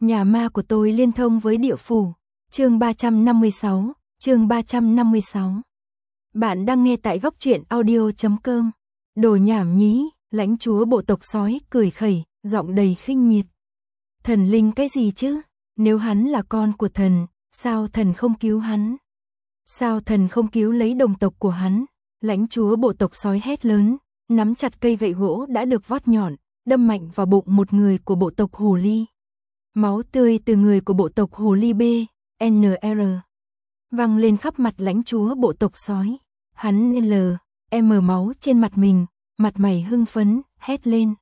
Nhà ma của tôi liên thông với địa phủ. Chương 356, chương 356. Bạn đang nghe tại góc truyện audio.com. Đồ nhảm nhí, lãnh chúa bộ tộc sói cười khẩy, giọng đầy khinh miệt. Thần linh cái gì chứ? Nếu hắn là con của thần, sao thần không cứu hắn? Sao thần không cứu lấy đồng tộc của hắn? Lãnh chúa bộ tộc sói hét lớn, nắm chặt cây gậy gỗ đã được vót nhọn, đâm mạnh vào bụng một người của bộ tộc Hồ Ly. Máu tươi từ người của bộ tộc Hồ Ly B, NR văng lên khắp mặt lãnh chúa bộ tộc sói. Hắn máu trên mặt mình, mặt mày hưng phấn, hét lên.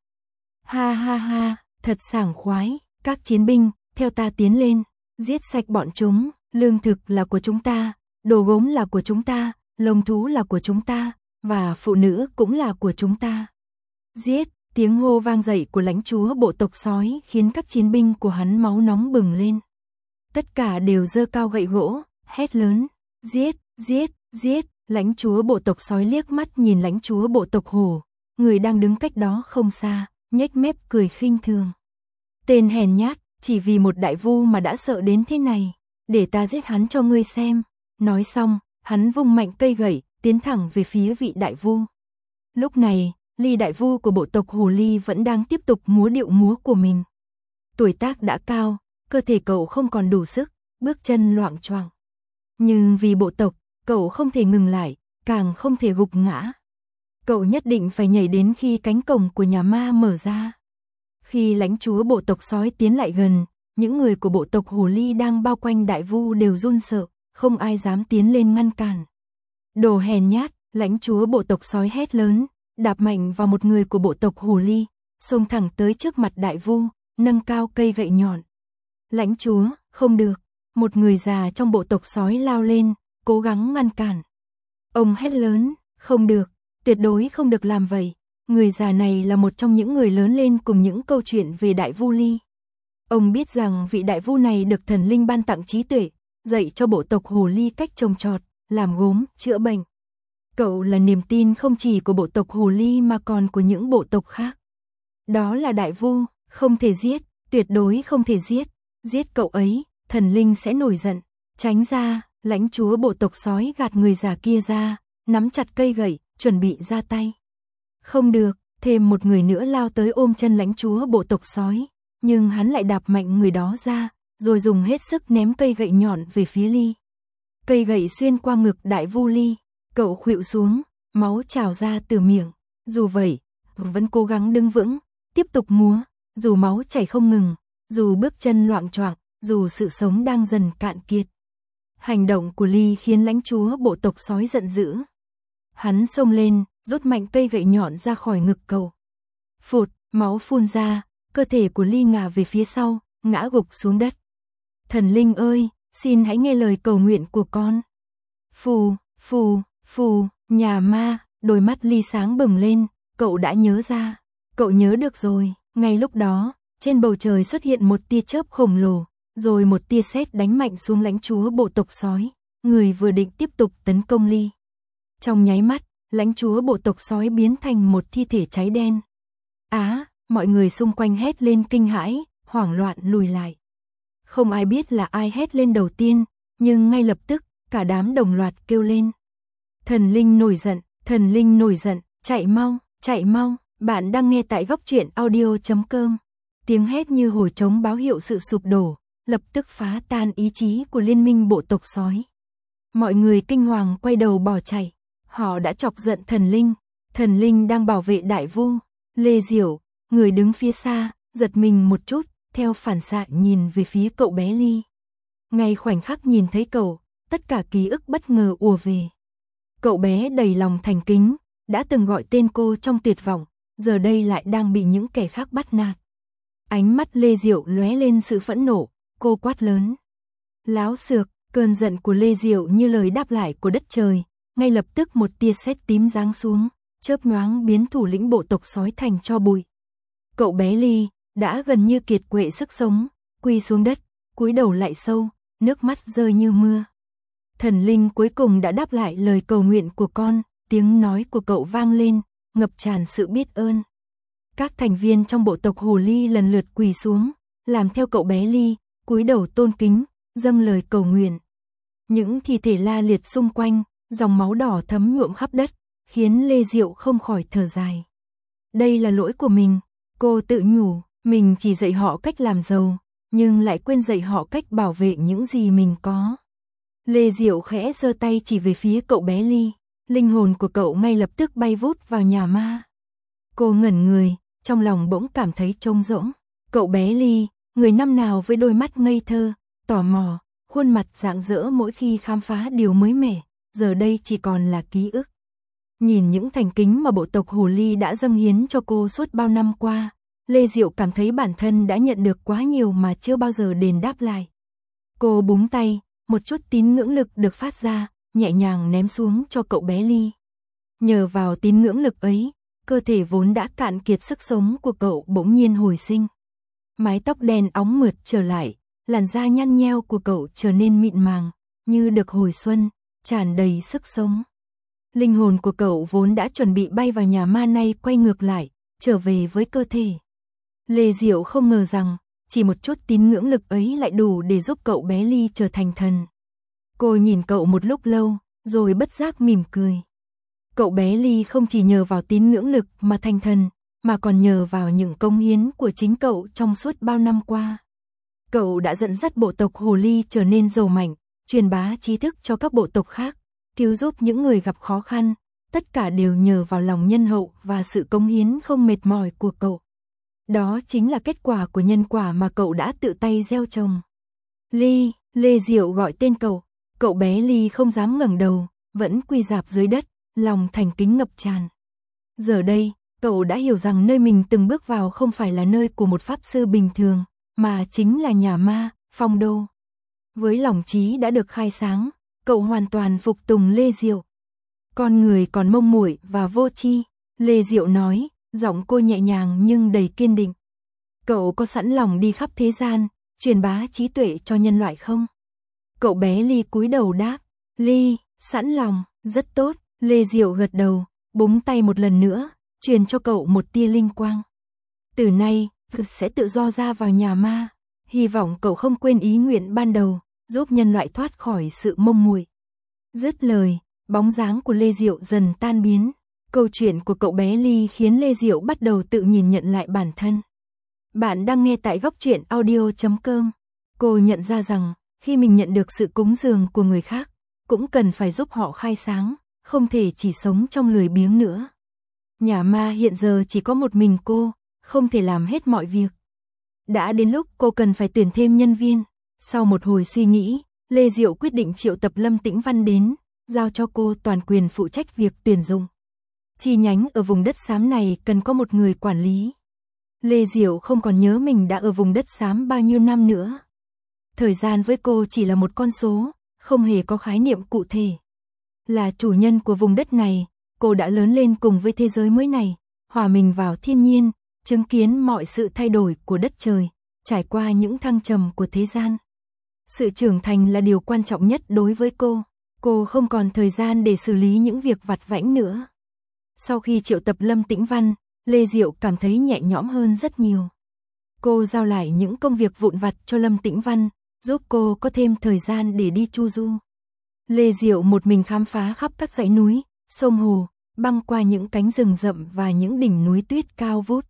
Ha ha ha, thật sảng khoái, các chiến binh, theo ta tiến lên, giết sạch bọn chúng, lương thực là của chúng ta, đồ gốm là của chúng ta, lông thú là của chúng ta, và phụ nữ cũng là của chúng ta. Giết! Tiếng hô vang dậy của lãnh chúa bộ tộc sói khiến các chiến binh của hắn máu nóng bừng lên. Tất cả đều giơ cao gậy gỗ, hét lớn, giết, giết, giết. Lãnh chúa bộ tộc sói liếc mắt nhìn lãnh chúa bộ tộc hổ, người đang đứng cách đó không xa, nhếch mép cười khinh thường. Tên hèn nhát, chỉ vì một đại vu mà đã sợ đến thế này, để ta giết hắn cho ngươi xem. Nói xong, hắn vung mạnh cây gậy, tiến thẳng về phía vị đại vu. Lúc này, Ly đại vu của bộ tộc Hồ Ly vẫn đang tiếp tục múa điệu múa của mình. Tuổi tác đã cao, cơ thể cậu không còn đủ sức, bước chân loạng choạng. Nhưng vì bộ tộc, cậu không thể ngừng lại, càng không thể gục ngã. Cậu nhất định phải nhảy đến khi cánh cổng của nhà ma mở ra. Khi lãnh chúa bộ tộc sói tiến lại gần, những người của bộ tộc Hồ Ly đang bao quanh đại vu đều run sợ, không ai dám tiến lên ngăn cản. Đồ hèn nhát, lãnh chúa bộ tộc sói hét lớn, đạp mạnh vào một người của bộ tộc Hồ Ly, xông thẳng tới trước mặt đại vu, nâng cao cây gậy nhọn. Lãnh chúa, không được, một người già trong bộ tộc sói lao lên, cố gắng ngăn cản. Ông hét lớn, không được, tuyệt đối không được làm vậy. Người già này là một trong những người lớn lên cùng những câu chuyện về đại vu Ly. Ông biết rằng vị đại vu này được thần linh ban tặng trí tuệ, dạy cho bộ tộc Hồ Ly cách trồng trọt, làm gốm, chữa bệnh. Cậu là niềm tin không chỉ của bộ tộc Hồ Ly mà còn của những bộ tộc khác. Đó là đại vu, không thể giết, tuyệt đối không thể giết. Giết cậu ấy, thần linh sẽ nổi giận. Tránh ra, lãnh chúa bộ tộc sói gạt người già kia ra, nắm chặt cây gậy, chuẩn bị ra tay. Không được, thêm một người nữa lao tới ôm chân lãnh chúa bộ tộc sói, nhưng hắn lại đạp mạnh người đó ra, rồi dùng hết sức ném cây gậy nhọn về phía Ly. Cây gậy xuyên qua ngực đại vu Ly. Cậu khuỵu xuống, máu trào ra từ miệng. Dù vậy, vẫn cố gắng đứng vững, tiếp tục múa, dù máu chảy không ngừng, dù bước chân loạng choạng, dù sự sống đang dần cạn kiệt. Hành động của Ly khiến lãnh chúa bộ tộc sói giận dữ. Hắn xông lên, rút mạnh cây gậy nhọn ra khỏi ngực cậu. Phụt, máu phun ra, cơ thể của Ly ngả về phía sau, ngã gục xuống đất. Thần linh ơi, xin hãy nghe lời cầu nguyện của con. Phù, phù. Phù, nhà ma, đôi mắt Ly sáng bừng lên, cậu đã nhớ ra. Cậu nhớ được rồi, ngay lúc đó, trên bầu trời xuất hiện một tia chớp khổng lồ, rồi một tia sét đánh mạnh xuống lãnh chúa bộ tộc sói, người vừa định tiếp tục tấn công Ly. Trong nháy mắt, lãnh chúa bộ tộc sói biến thành một thi thể cháy đen. Mọi người xung quanh hét lên kinh hãi, hoảng loạn lùi lại. Không ai biết là ai hét lên đầu tiên, nhưng ngay lập tức, cả đám đồng loạt kêu lên. Thần linh nổi giận, thần linh nổi giận, chạy mau, bạn đang nghe tại góc truyện audio.com. Tiếng hét như hồi trống báo hiệu sự sụp đổ, lập tức phá tan ý chí của liên minh bộ tộc sói. Mọi người kinh hoàng quay đầu bỏ chạy, họ đã chọc giận thần linh đang bảo vệ đại vu. Lê Diệu, người đứng phía xa, giật mình một chút, theo phản xạ nhìn về phía cậu bé Ly. Ngay khoảnh khắc nhìn thấy cậu, tất cả ký ức bất ngờ ùa về. Cậu bé đầy lòng thành kính, đã từng gọi tên cô trong tuyệt vọng, giờ đây lại đang bị những kẻ khác bắt nạt. Ánh mắt Lê Diệu lóe lên sự phẫn nộ, cô quát lớn. Láo xược, cơn giận của Lê Diệu như lời đáp lại của đất trời, ngay lập tức một tia sét tím giáng xuống, chớp nhoáng biến thủ lĩnh bộ tộc sói thành tro bụi. Cậu bé Ly đã gần như kiệt quệ sức sống, quỳ xuống đất, cúi đầu lại sâu, nước mắt rơi như mưa. Thần linh cuối cùng đã đáp lại lời cầu nguyện của con, tiếng nói của cậu vang lên, ngập tràn sự biết ơn. Các thành viên trong bộ tộc Hồ Ly lần lượt quỳ xuống, làm theo cậu bé Ly, cúi đầu tôn kính, dâng lời cầu nguyện. Những thi thể la liệt xung quanh, dòng máu đỏ thấm nhuộm khắp đất, khiến Lê Diệu không khỏi thở dài. Đây là lỗi của mình, cô tự nhủ, mình chỉ dạy họ cách làm giàu, nhưng lại quên dạy họ cách bảo vệ những gì mình có. Lê Diệu khẽ giơ tay chỉ về phía cậu bé Ly, linh hồn của cậu ngay lập tức bay vút vào nhà ma. Cô ngẩn người, trong lòng bỗng cảm thấy trống rỗng. Cậu bé Ly, người năm nào với đôi mắt ngây thơ, tò mò, khuôn mặt rạng rỡ mỗi khi khám phá điều mới mẻ, giờ đây chỉ còn là ký ức. Nhìn những thành kính mà bộ tộc Hồ Ly đã dâng hiến cho cô suốt bao năm qua, Lê Diệu cảm thấy bản thân đã nhận được quá nhiều mà chưa bao giờ đền đáp lại. Cô búng tay, một chút tín ngưỡng lực được phát ra, nhẹ nhàng ném xuống cho cậu bé Ly. Nhờ vào tín ngưỡng lực ấy, cơ thể vốn đã cạn kiệt sức sống của cậu bỗng nhiên hồi sinh. Mái tóc đen óng mượt trở lại, làn da nhăn nheo của cậu trở nên mịn màng, như được hồi xuân, tràn đầy sức sống. Linh hồn của cậu vốn đã chuẩn bị bay vào nhà ma nay quay ngược lại, trở về với cơ thể. Lê Diệu không ngờ rằng, chỉ một chút tín ngưỡng lực ấy lại đủ để giúp cậu bé Ly trở thành thần. Cô nhìn cậu một lúc lâu, rồi bất giác mỉm cười. Cậu bé Ly không chỉ nhờ vào tín ngưỡng lực mà thành thần, mà còn nhờ vào những công hiến của chính cậu trong suốt bao năm qua. Cậu đã dẫn dắt bộ tộc Hồ Ly trở nên giàu mạnh, truyền bá tri thức cho các bộ tộc khác, cứu giúp những người gặp khó khăn, tất cả đều nhờ vào lòng nhân hậu và sự cống hiến không mệt mỏi của cậu. Đó chính là kết quả của nhân quả mà cậu đã tự tay gieo trồng. Ly, Lê Diệu gọi tên cậu bé Ly không dám ngẩng đầu, vẫn quỳ rạp dưới đất, lòng thành kính ngập tràn. Giờ đây, cậu đã hiểu rằng nơi mình từng bước vào không phải là nơi của một pháp sư bình thường, mà chính là nhà ma, Phong Đô. Với lòng trí đã được khai sáng, cậu hoàn toàn phục tùng Lê Diệu. Con người còn mông muội và vô tri, Lê Diệu nói, giọng cô nhẹ nhàng nhưng đầy kiên định. Cậu có sẵn lòng đi khắp thế gian, truyền bá trí tuệ cho nhân loại không? Cậu bé Ly cúi đầu đáp, Ly, sẵn lòng, rất tốt. Lê Diệu gật đầu, búng tay một lần nữa, truyền cho cậu một tia linh quang. Từ nay, cậu sẽ tự do ra vào nhà ma, hy vọng cậu không quên ý nguyện ban đầu, giúp nhân loại thoát khỏi sự mông muội. Dứt lời, bóng dáng của Lê Diệu dần tan biến. Câu chuyện của cậu bé Ly khiến Lê Diệu bắt đầu tự nhìn nhận lại bản thân. Bạn đang nghe tại góc truyện audio.com. Cô nhận ra rằng, khi mình nhận được sự cúng dường của người khác, cũng cần phải giúp họ khai sáng, không thể chỉ sống trong lười biếng nữa. Nhà ma hiện giờ chỉ có một mình cô, không thể làm hết mọi việc. Đã đến lúc cô cần phải tuyển thêm nhân viên. Sau một hồi suy nghĩ, Lê Diệu quyết định triệu tập Lâm Tĩnh Văn đến, giao cho cô toàn quyền phụ trách việc tuyển dụng. Chi nhánh ở vùng đất xám này cần có một người quản lý. Lê Diệu không còn nhớ mình đã ở vùng đất xám bao nhiêu năm nữa. Thời gian với cô chỉ là một con số, không hề có khái niệm cụ thể. Là chủ nhân của vùng đất này, cô đã lớn lên cùng với thế giới mới này, hòa mình vào thiên nhiên, chứng kiến mọi sự thay đổi của đất trời, trải qua những thăng trầm của thế gian. Sự trưởng thành là điều quan trọng nhất đối với cô không còn thời gian để xử lý những việc vặt vãnh nữa. Sau khi triệu tập Lâm Tĩnh Văn, Lê Diệu cảm thấy nhẹ nhõm hơn rất nhiều. Cô giao lại những công việc vụn vặt cho Lâm Tĩnh Văn, giúp cô có thêm thời gian để đi chu du. Lê Diệu một mình khám phá khắp các dãy núi, sông hồ, băng qua những cánh rừng rậm và những đỉnh núi tuyết cao vút.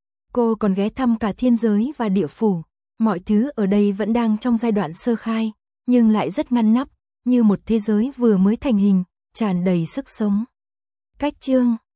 Cô còn ghé thăm cả thiên giới và địa phủ. Mọi thứ ở đây vẫn đang trong giai đoạn sơ khai, nhưng lại rất ngăn nắp, như một thế giới vừa mới thành hình, tràn đầy sức sống. Cách chương